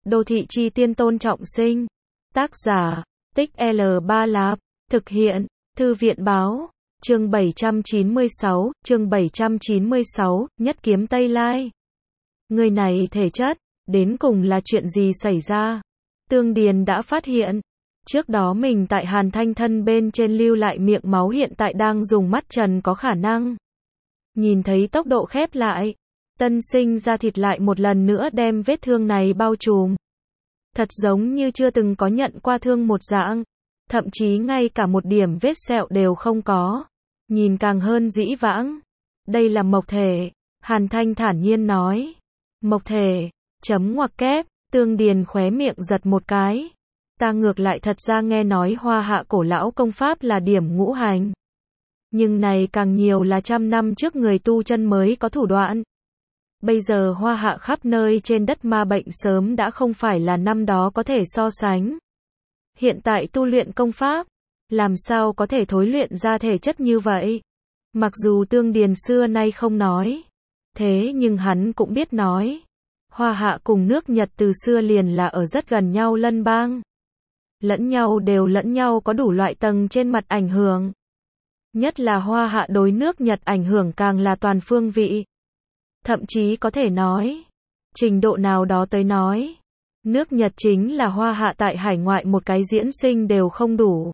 Đô thị chi tiên Tôn Trọng Sinh. Tác giả, Tích L3 Lạp. Thực hiện, Thư viện báo. Chương 796, Nhất kiếm Tây Lai. Người này thể chất, đến cùng là chuyện gì xảy ra? Tương Điền đã phát hiện, trước đó mình tại Hàn Thanh thân bên trên lưu lại miệng máu hiện tại đang dùng mắt trần có khả năng. Nhìn thấy tốc độ khép lại, tân sinh ra thịt lại một lần nữa đem vết thương này bao trùm. Thật giống như chưa từng có nhận qua thương một dạng, thậm chí ngay cả một điểm vết sẹo đều không có. Nhìn càng hơn dĩ vãng. Đây là mộc thể, Hàn Thanh thản nhiên nói. Mộc thể, chấm ngoặc kép, Tương Điền khóe miệng giật một cái. Ta ngược lại thật ra nghe nói Hoa Hạ cổ lão công pháp là điểm ngũ hành. Nhưng này càng nhiều là trăm năm trước người tu chân mới có thủ đoạn. Bây giờ Hoa Hạ khắp nơi trên đất ma bệnh sớm đã không phải là năm đó có thể so sánh. Hiện tại tu luyện công pháp, làm sao có thể thối luyện ra thể chất như vậy? Mặc dù Tương Điền xưa nay không nói, thế nhưng hắn cũng biết nói. Hoa Hạ cùng nước Nhật từ xưa liền là ở rất gần nhau lân bang. Lẫn nhau có đủ loại tầng trên mặt ảnh hưởng. Nhất là Hoa Hạ đối nước Nhật ảnh hưởng càng là toàn phương vị. Thậm chí có thể nói, trình độ nào đó tới nói, nước Nhật chính là Hoa Hạ tại hải ngoại một cái diễn sinh đều không đủ.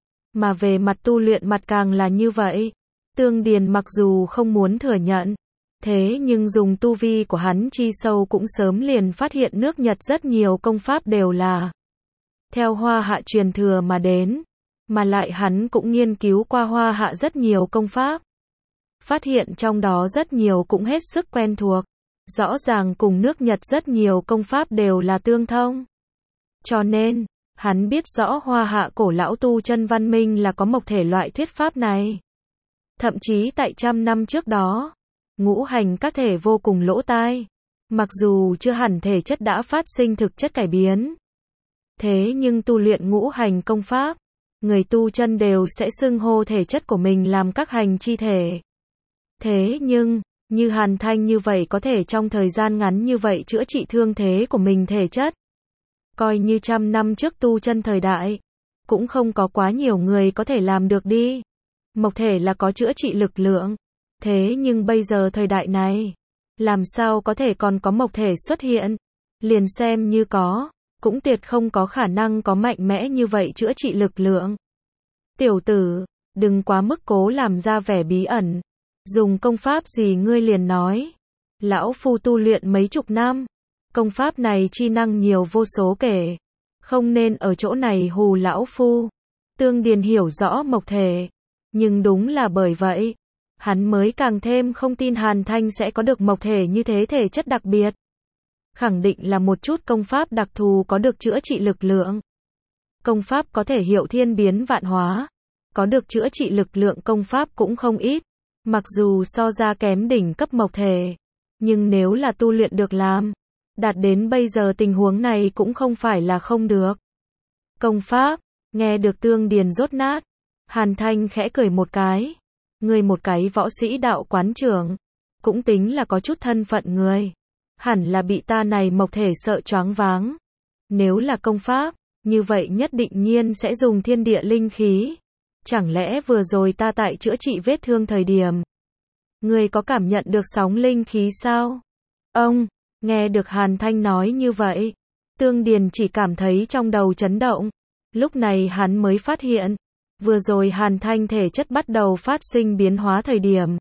Mà về mặt tu luyện mặt càng là như vậy. Tương Điền mặc dù không muốn thừa nhận, thế nhưng dùng tu vi của hắn chi sâu cũng sớm liền phát hiện nước Nhật rất nhiều công pháp đều là theo Hoa Hạ truyền thừa mà đến. Mà lại hắn cũng nghiên cứu qua Hoa Hạ rất nhiều công pháp. Phát hiện trong đó rất nhiều cũng hết sức quen thuộc. Rõ ràng cùng nước Nhật rất nhiều công pháp đều là tương thông. Cho nên, hắn biết rõ Hoa Hạ cổ lão tu chân văn minh là có mộc thể loại thuyết pháp này. Thậm chí tại trăm năm trước đó, ngũ hành các thể vô cùng lỗ tai. Mặc dù chưa hẳn thể chất đã phát sinh thực chất cải biến. Thế nhưng tu luyện ngũ hành công pháp, người tu chân đều sẽ xưng hô thể chất của mình làm các hành chi thể. Thế nhưng, như Hàn Thanh như vậy có thể trong thời gian ngắn như vậy chữa trị thương thế của mình thể chất. Coi như trăm năm trước tu chân thời đại, cũng không có quá nhiều người có thể làm được đi. Mộc thể là có chữa trị lực lượng. Thế nhưng bây giờ thời đại này, làm sao có thể còn có mộc thể xuất hiện? Liền xem như có, cũng tuyệt không có khả năng có mạnh mẽ như vậy chữa trị lực lượng. Tiểu tử, đừng quá mức cố làm ra vẻ bí ẩn. Dùng công pháp gì ngươi liền nói. Lão phu tu luyện mấy chục năm. Công pháp này chi năng nhiều vô số kể. Không nên ở chỗ này hù lão phu. Tương Điền hiểu rõ mộc thể. Nhưng đúng là bởi vậy, hắn mới càng thêm không tin Hàn Thanh sẽ có được mộc thể như thế thể chất đặc biệt. Khẳng định là một chút công pháp đặc thù có được chữa trị lực lượng. Công pháp có thể hiệu thiên biến vạn hóa. Có được chữa trị lực lượng công pháp cũng không ít. Mặc dù so ra kém đỉnh cấp mộc thể. Nhưng nếu là tu luyện được làm, đạt đến bây giờ tình huống này cũng không phải là không được. Công pháp, nghe được Tương Điền rốt nát. Hàn Thanh khẽ cười một cái. Người một cái võ sĩ đạo quán trưởng. Cũng tính là có chút thân phận người. Hẳn là bị ta này mộc thể sợ choáng váng. Nếu là công pháp, như vậy nhất định nhiên sẽ dùng thiên địa linh khí. Chẳng lẽ vừa rồi ta tại chữa trị vết thương thời điểm, người có cảm nhận được sóng linh khí sao? Ông, nghe được Hàn Thanh nói như vậy, Tương Điền chỉ cảm thấy trong đầu chấn động. Lúc này hắn mới phát hiện, vừa rồi Hàn Thanh thể chất bắt đầu phát sinh biến hóa thời điểm.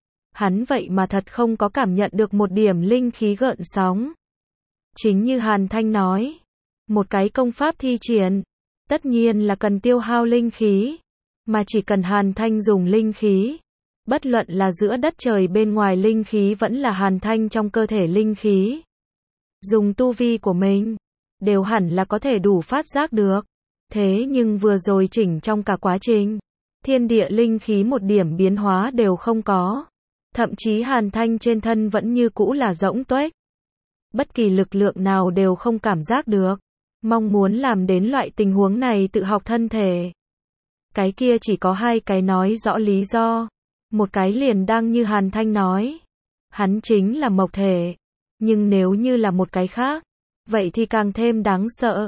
Hắn vậy mà thật không có cảm nhận được một điểm linh khí gợn sóng. Chính như Hàn Thanh nói, một cái công pháp thi triển, tất nhiên là cần tiêu hao linh khí. Mà chỉ cần Hàn Thanh dùng linh khí, bất luận là giữa đất trời bên ngoài linh khí vẫn là Hàn Thanh trong cơ thể linh khí. Dùng tu vi của mình, đều hẳn là có thể đủ phát giác được. Thế nhưng vừa rồi chỉnh trong cả quá trình, thiên địa linh khí một điểm biến hóa đều không có. Thậm chí Hàn Thanh trên thân vẫn như cũ là rỗng tuếch. Bất kỳ lực lượng nào đều không cảm giác được. Mong muốn làm đến loại tình huống này tự học thân thể. Cái kia chỉ có hai cái nói rõ lý do. Một cái liền đang như Hàn Thanh nói. Hắn chính là mộc thể. Nhưng nếu như là một cái khác, vậy thì càng thêm đáng sợ.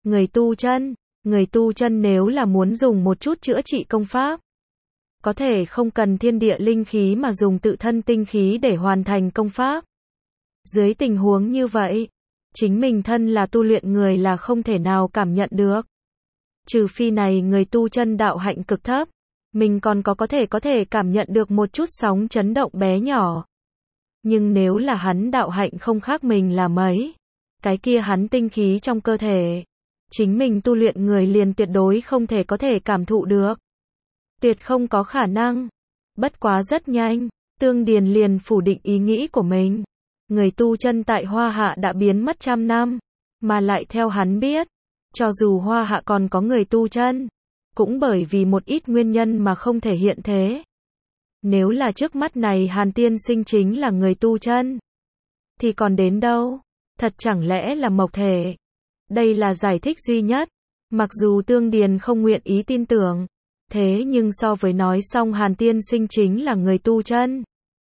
Người tu chân nếu là muốn dùng một chút chữa trị công pháp, có thể không cần thiên địa linh khí mà dùng tự thân tinh khí để hoàn thành công pháp. Dưới tình huống như vậy, chính mình thân là tu luyện người là không thể nào cảm nhận được. Trừ phi này người tu chân đạo hạnh cực thấp, mình còn có thể cảm nhận được một chút sóng chấn động bé nhỏ. Nhưng nếu là hắn đạo hạnh không khác mình là mấy, cái kia hắn tinh khí trong cơ thể, chính mình tu luyện người liền tuyệt đối không thể cảm thụ được. Tuyệt không có khả năng. Bất quá rất nhanh, Tương Điền liền phủ định ý nghĩ của mình. Người tu chân tại Hoa Hạ đã biến mất trăm năm, mà lại theo hắn biết, cho dù Hoa Hạ còn có người tu chân, cũng bởi vì một ít nguyên nhân mà không thể hiện thế. Nếu là trước mắt này Hàn Tiên Sinh chính là người tu chân, thì còn đến đâu? Thật chẳng lẽ là mộc thể? Đây là giải thích duy nhất. Mặc dù Tương Điền không nguyện ý tin tưởng, thế nhưng so với nói xong Hàn Tiên Sinh chính là người tu chân,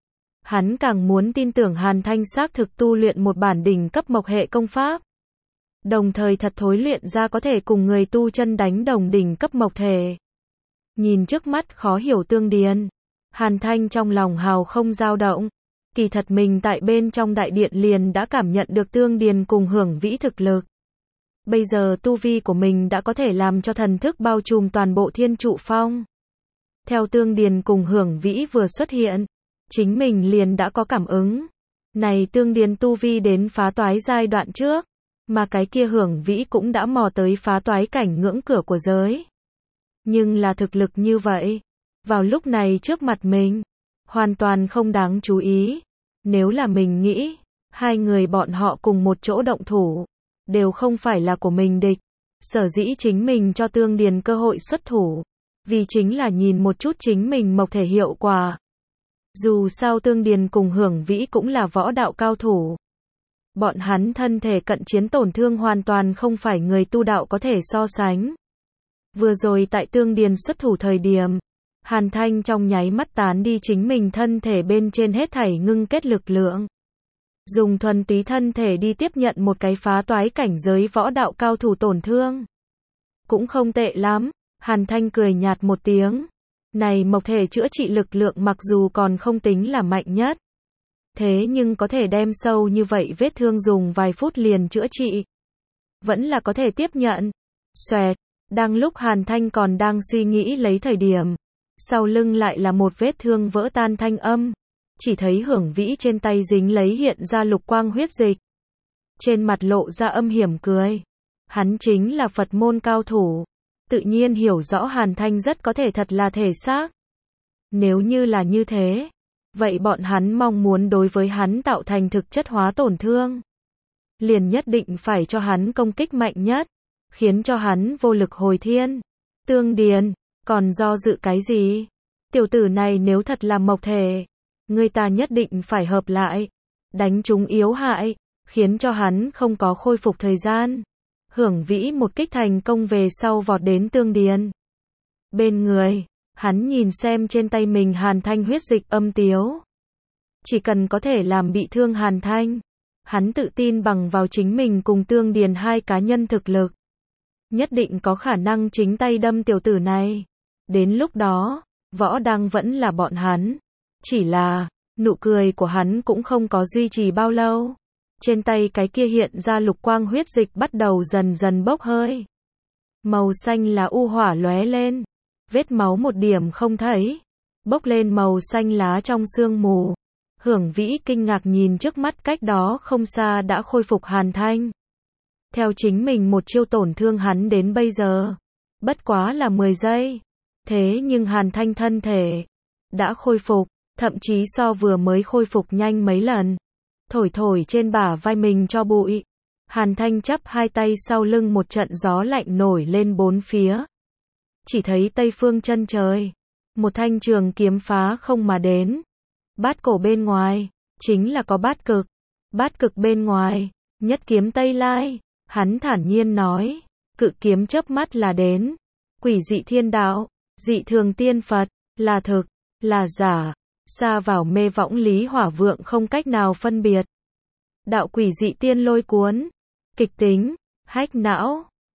hắn càng muốn tin tưởng Hàn Thanh xác thực tu luyện một bản đỉnh cấp mộc hệ công pháp, đồng thời thật thối luyện ra có thể cùng người tu chân đánh đồng đỉnh cấp mộc thể. Nhìn trước mắt khó hiểu Tương Điền, Hàn Thanh trong lòng hào không dao động. Kỳ thật mình tại bên trong đại điện liền đã cảm nhận được Tương Điền cùng Hưởng Vĩ thực lực. Bây giờ tu vi của mình đã có thể làm cho thần thức bao trùm toàn bộ Thiên Trụ Phong. Theo Tương Điền cùng Hưởng Vĩ vừa xuất hiện, chính mình liền đã có cảm ứng. Này Tương Điền tu vi đến phá toái giai đoạn trước, mà cái kia Hưởng Vĩ cũng đã mò tới phá toái cảnh ngưỡng cửa của giới. Nhưng là thực lực như vậy, vào lúc này trước mặt mình, hoàn toàn không đáng chú ý. Nếu là mình nghĩ, hai người bọn họ cùng một chỗ động thủ, đều không phải là của mình địch. Sở dĩ chính mình cho Tương Điền cơ hội xuất thủ, vì chính là nhìn một chút chính mình mộc thể hiệu quả. Dù sao Tương Điền cùng Hưởng Vĩ cũng là võ đạo cao thủ. Bọn hắn thân thể cận chiến tổn thương hoàn toàn không phải người tu đạo có thể so sánh. Vừa rồi tại Tương Điền xuất thủ thời điểm, Hàn Thanh trong nháy mắt tán đi chính mình thân thể bên trên hết thảy ngưng kết lực lượng. Dùng thuần túy thân thể đi tiếp nhận một cái phá toái cảnh giới võ đạo cao thủ tổn thương. Cũng không tệ lắm, Hàn Thanh cười nhạt một tiếng. Này mộc thể chữa trị lực lượng mặc dù còn không tính là mạnh nhất, thế nhưng có thể đem sâu như vậy vết thương dùng vài phút liền chữa trị, vẫn là có thể tiếp nhận. Xoẹt, đang lúc Hàn Thanh còn đang suy nghĩ lấy thời điểm, sau lưng lại là một vết thương vỡ tan thanh âm. Chỉ thấy Hưởng Vĩ trên tay dính lấy hiện ra lục quang huyết dịch. Trên mặt lộ ra âm hiểm cười. Hắn chính là Phật môn cao thủ. Tự nhiên hiểu rõ Hàn Thanh rất có thể thật là thể xác. Nếu như là như thế, vậy bọn hắn mong muốn đối với hắn tạo thành thực chất hóa tổn thương, liền nhất định phải cho hắn công kích mạnh nhất, khiến cho hắn vô lực hồi thiên. Tương Điền, còn do dự cái gì? Tiểu tử này nếu thật là mộc thể, người ta nhất định phải hợp lại, đánh chúng yếu hại, khiến cho hắn không có khôi phục thời gian. Hưởng Vĩ một kích thành công về sau vọt đến Tương Điền bên người, hắn nhìn xem trên tay mình Hàn Thanh huyết dịch âm tiếu. Chỉ cần có thể làm bị thương Hàn Thanh, hắn tự tin bằng vào chính mình cùng Tương Điền hai cá nhân thực lực, nhất định có khả năng chính tay đâm tiểu tử này. Đến lúc đó, võ đăng vẫn là bọn hắn. Chỉ là, nụ cười của hắn cũng không có duy trì bao lâu. Trên tay cái kia hiện ra lục quang huyết dịch bắt đầu dần dần bốc hơi. Màu xanh lá u hỏa lóe lên. Vết máu một điểm không thấy. Bốc lên màu xanh lá trong sương mù. Hưởng Vĩ kinh ngạc nhìn trước mắt cách đó không xa đã khôi phục Hàn Thanh. Theo chính mình một chiêu tổn thương hắn đến bây giờ, bất quá là 10 giây. Thế nhưng Hàn Thanh thân thể đã khôi phục, thậm chí so vừa mới khôi phục nhanh mấy lần. Thổi thổi trên bả vai mình cho bụi. Hàn Thanh chắp hai tay sau lưng, một trận gió lạnh nổi lên bốn phía. Chỉ thấy tây phương chân trời, một thanh trường kiếm phá không mà đến. Bát cổ bên ngoài, chính là có bát cực. Bát cực bên ngoài, nhất kiếm Tây Lai. Hắn thản nhiên nói, cự kiếm chớp mắt là đến. Quỷ dị thiên đạo, dị thường tiên Phật, là thực, là giả. Xa vào mê võng Lý Hỏa Vượng không cách nào phân biệt. Đạo quỷ dị tiên lôi cuốn, Kịch tính, hack não.